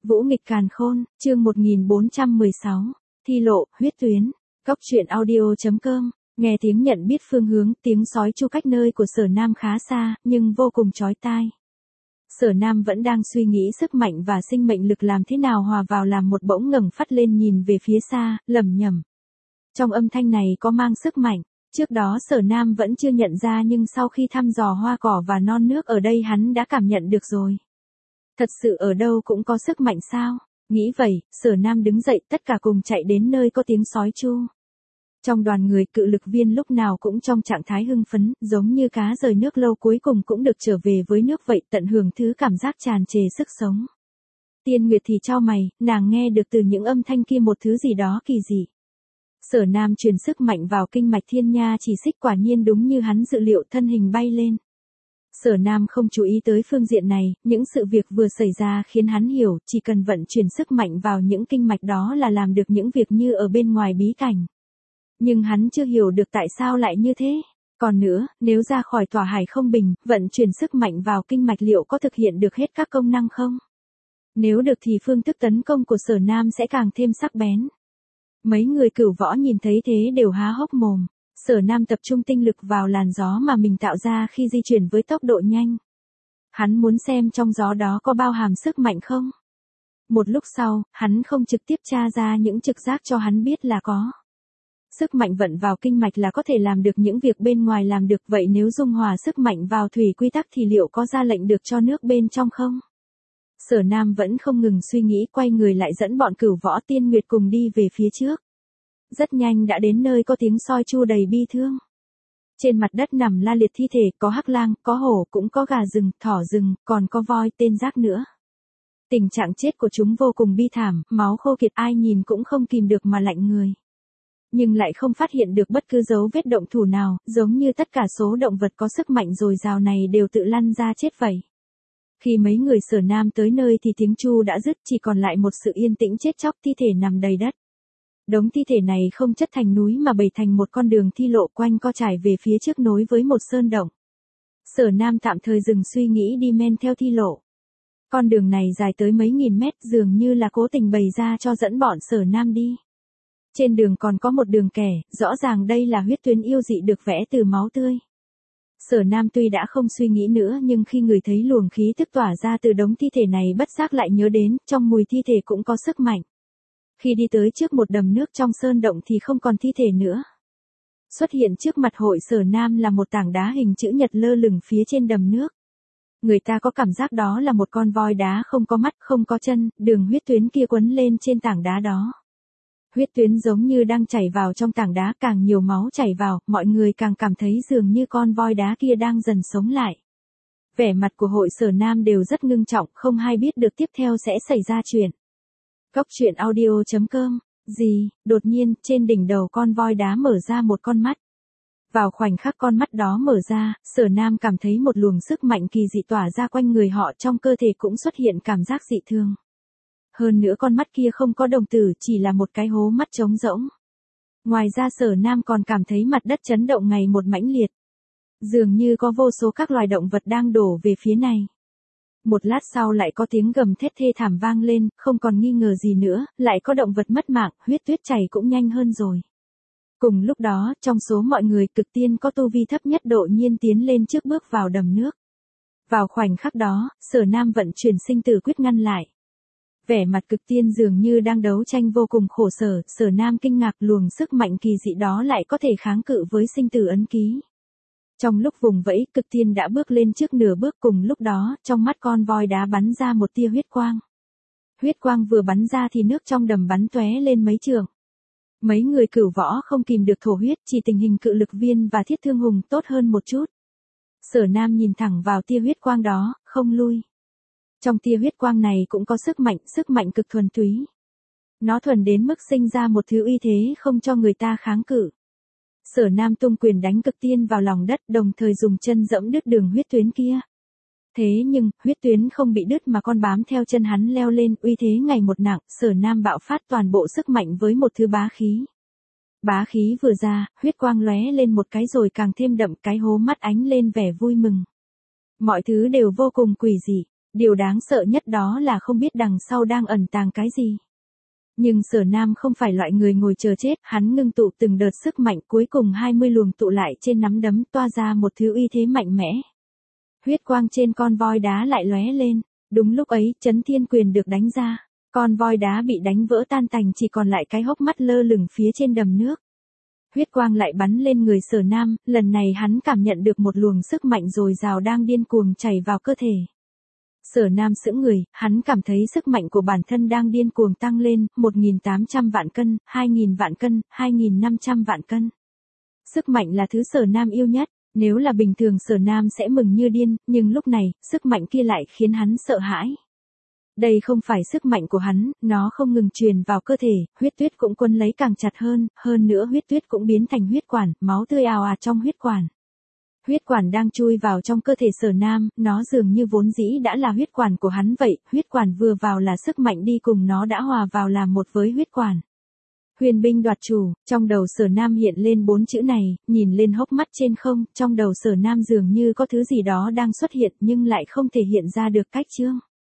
Vũ nghịch càn khôn, chương 1416, thi lộ, huyết tuyến, Cóc truyện audio.com, nghe tiếng nhận biết phương hướng, tiếng sói chu cách nơi của Sở Nam khá xa, nhưng vô cùng chói tai. Sở Nam vẫn đang suy nghĩ sức mạnh và sinh mệnh lực làm thế nào hòa vào làm một bỗng ngẩng phát lên nhìn về phía xa, lẩm nhẩm. Trong âm thanh này có mang sức mạnh, trước đó Sở Nam vẫn chưa nhận ra nhưng sau khi thăm dò hoa cỏ và non nước ở đây hắn đã cảm nhận được rồi. Thật sự ở đâu cũng có sức mạnh sao? Nghĩ vậy, Sở Nam đứng dậy tất cả cùng chạy đến nơi có tiếng sói chu. Trong đoàn người cự lực viên lúc nào cũng trong trạng thái hưng phấn, giống như cá rời nước lâu cuối cùng cũng được trở về với nước vậy, tận hưởng thứ cảm giác tràn trề sức sống. Tiên Nguyệt thì chau mày, nàng nghe được từ những âm thanh kia một thứ gì đó kỳ dị. Sở Nam truyền sức mạnh vào kinh mạch thiên nha chỉ xích, quả nhiên đúng như hắn dự liệu, thân hình bay lên. Sở Nam không chú ý tới phương diện này, những sự việc vừa xảy ra khiến hắn hiểu, chỉ cần vận chuyển sức mạnh vào những kinh mạch đó là làm được những việc như ở bên ngoài bí cảnh. Nhưng hắn chưa hiểu được tại sao lại như thế. Còn nữa, nếu ra khỏi tòa hải không bình, vận chuyển sức mạnh vào kinh mạch liệu có thực hiện được hết các công năng không? Nếu được thì phương thức tấn công của Sở Nam sẽ càng thêm sắc bén. Mấy người cửu võ nhìn thấy thế đều há hốc mồm. Sở Nam tập trung tinh lực vào làn gió mà mình tạo ra khi di chuyển với tốc độ nhanh. Hắn muốn xem trong gió đó có bao hàm sức mạnh không? Một lúc sau, hắn không trực tiếp tra ra những trực giác cho hắn biết là có. Sức mạnh vận vào kinh mạch là có thể làm được những việc bên ngoài làm được, vậy nếu dung hòa sức mạnh vào thủy quy tắc thì liệu có ra lệnh được cho nước bên trong không? Sở Nam vẫn không ngừng suy nghĩ, quay người lại dẫn bọn cửu võ Tiên Nguyệt cùng đi về phía trước. Rất nhanh đã đến nơi có tiếng soi chu đầy bi thương. Trên mặt đất nằm la liệt thi thể, có hắc lang, có hổ, cũng có gà rừng, thỏ rừng, còn có voi tên rác nữa. Tình trạng chết của chúng vô cùng bi thảm, máu khô kiệt, ai nhìn cũng không kìm được mà lạnh người. Nhưng lại không phát hiện được bất cứ dấu vết động thủ nào, giống như tất cả số động vật có sức mạnh dồi dào này đều tự lăn ra chết vậy. Khi mấy người Sở Nam tới nơi thì tiếng chu đã dứt, chỉ còn lại một sự yên tĩnh chết chóc, thi thể nằm đầy đất. Đống thi thể này không chất thành núi mà bày thành một con đường thi lộ quanh co trải về phía trước nối với một sơn động. Sở Nam tạm thời dừng suy nghĩ đi men theo thi lộ. Con đường này dài tới mấy nghìn mét, dường như là cố tình bày ra cho dẫn bọn Sở Nam đi. Trên đường còn có một đường kẻ, rõ ràng đây là huyết tuyến yêu dị được vẽ từ máu tươi. Sở Nam tuy đã không suy nghĩ nữa nhưng khi người thấy luồng khí tức tỏa ra từ đống thi thể này bất giác lại nhớ đến, trong mùi thi thể cũng có sức mạnh. Khi đi tới trước một đầm nước trong sơn động thì không còn thi thể nữa. Xuất hiện trước mặt hội Sở Nam là một tảng đá hình chữ nhật lơ lửng phía trên đầm nước. Người ta có cảm giác đó là một con voi đá không có mắt, không có chân, đường huyết tuyến kia quấn lên trên tảng đá đó. Huyết tuyến giống như đang chảy vào trong tảng đá, càng nhiều máu chảy vào, mọi người càng cảm thấy dường như con voi đá kia đang dần sống lại. Vẻ mặt của hội Sở Nam đều rất ngưng trọng, không ai biết được tiếp theo sẽ xảy ra chuyện. Cóc truyện audio.com, đột nhiên, trên đỉnh đầu con voi đá mở ra một con mắt. Vào khoảnh khắc con mắt đó mở ra, Sở Nam cảm thấy một luồng sức mạnh kỳ dị tỏa ra quanh người họ, trong cơ thể cũng xuất hiện cảm giác dị thường. Hơn nữa con mắt kia không có đồng tử, chỉ là một cái hố mắt trống rỗng. Ngoài ra Sở Nam còn cảm thấy mặt đất chấn động ngày một mãnh liệt. Dường như có vô số các loài động vật đang đổ về phía này. Một lát sau lại có tiếng gầm thét thê thảm vang lên, không còn nghi ngờ gì nữa, lại có động vật mất mạng, huyết tuyết chảy cũng nhanh hơn rồi. Cùng lúc đó, trong số mọi người, cực tiên có tu vi thấp nhất đột nhiên tiến lên trước bước vào đầm nước. Vào khoảnh khắc đó, Sở Nam vận chuyển sinh tử quyết ngăn lại. Vẻ mặt cực tiên dường như đang đấu tranh vô cùng khổ sở, Sở Nam kinh ngạc luồng sức mạnh kỳ dị đó lại có thể kháng cự với sinh tử ấn ký. Trong lúc vùng vẫy, cực tiên đã bước lên trước nửa bước, cùng lúc đó, trong mắt con voi đá bắn ra một tia huyết quang. Huyết quang vừa bắn ra thì nước trong đầm bắn tóe lên mấy trượng. Mấy người cửu võ không kìm được thổ huyết, chỉ tình hình cự lực viên và thiết thương hùng tốt hơn một chút. Sở Nam nhìn thẳng vào tia huyết quang đó, không lui. Trong tia huyết quang này cũng có sức mạnh cực thuần túy. Nó thuần đến mức sinh ra một thứ uy thế không cho người ta kháng cự. Sở Nam tung quyền đánh cực tiên vào lòng đất, đồng thời dùng chân giẫm đứt đường huyết tuyến kia. Thế nhưng, huyết tuyến không bị đứt mà còn bám theo chân hắn leo lên, uy thế ngày một nặng, Sở Nam bạo phát toàn bộ sức mạnh với một thứ bá khí. Bá khí vừa ra, huyết quang lóe lên một cái rồi càng thêm đậm, cái hố mắt ánh lên vẻ vui mừng. Mọi thứ đều vô cùng quỷ dị. Điều đáng sợ nhất đó là không biết đằng sau đang ẩn tàng cái gì. Nhưng Sở Nam không phải loại người ngồi chờ chết, hắn ngưng tụ từng đợt sức mạnh, cuối cùng 20 luồng tụ lại trên nắm đấm, toa ra một thứ uy thế mạnh mẽ. Huyết quang trên con voi đá lại lóe lên, đúng lúc ấy, Chấn Thiên Quyền được đánh ra, con voi đá bị đánh vỡ tan tành, chỉ còn lại cái hốc mắt lơ lửng phía trên đầm nước. Huyết quang lại bắn lên người Sở Nam, lần này hắn cảm nhận được một luồng sức mạnh dồi dào đang điên cuồng chảy vào cơ thể. Sở Nam sững người, hắn cảm thấy sức mạnh của bản thân đang điên cuồng tăng lên, 1.800 vạn cân, 2.000 vạn cân, 2.500 vạn cân. Sức mạnh là thứ Sở Nam yêu nhất, nếu là bình thường Sở Nam sẽ mừng như điên, nhưng lúc này, sức mạnh kia lại khiến hắn sợ hãi. Đây không phải sức mạnh của hắn, nó không ngừng truyền vào cơ thể, huyết tuyết cũng quấn lấy càng chặt hơn nữa huyết tuyết cũng biến thành huyết quản, máu tươi ào ạt trong huyết quản. Huyết quản đang chui vào trong cơ thể Sở Nam, nó dường như vốn dĩ đã là huyết quản của hắn vậy, huyết quản vừa vào là sức mạnh đi cùng nó đã hòa vào làm một với huyết quản. Huyền binh đoạt chủ, trong đầu Sở Nam hiện lên 4 chữ này, nhìn lên hốc mắt trên không, trong đầu Sở Nam dường như có thứ gì đó đang xuất hiện nhưng lại không thể hiện ra được cách chương.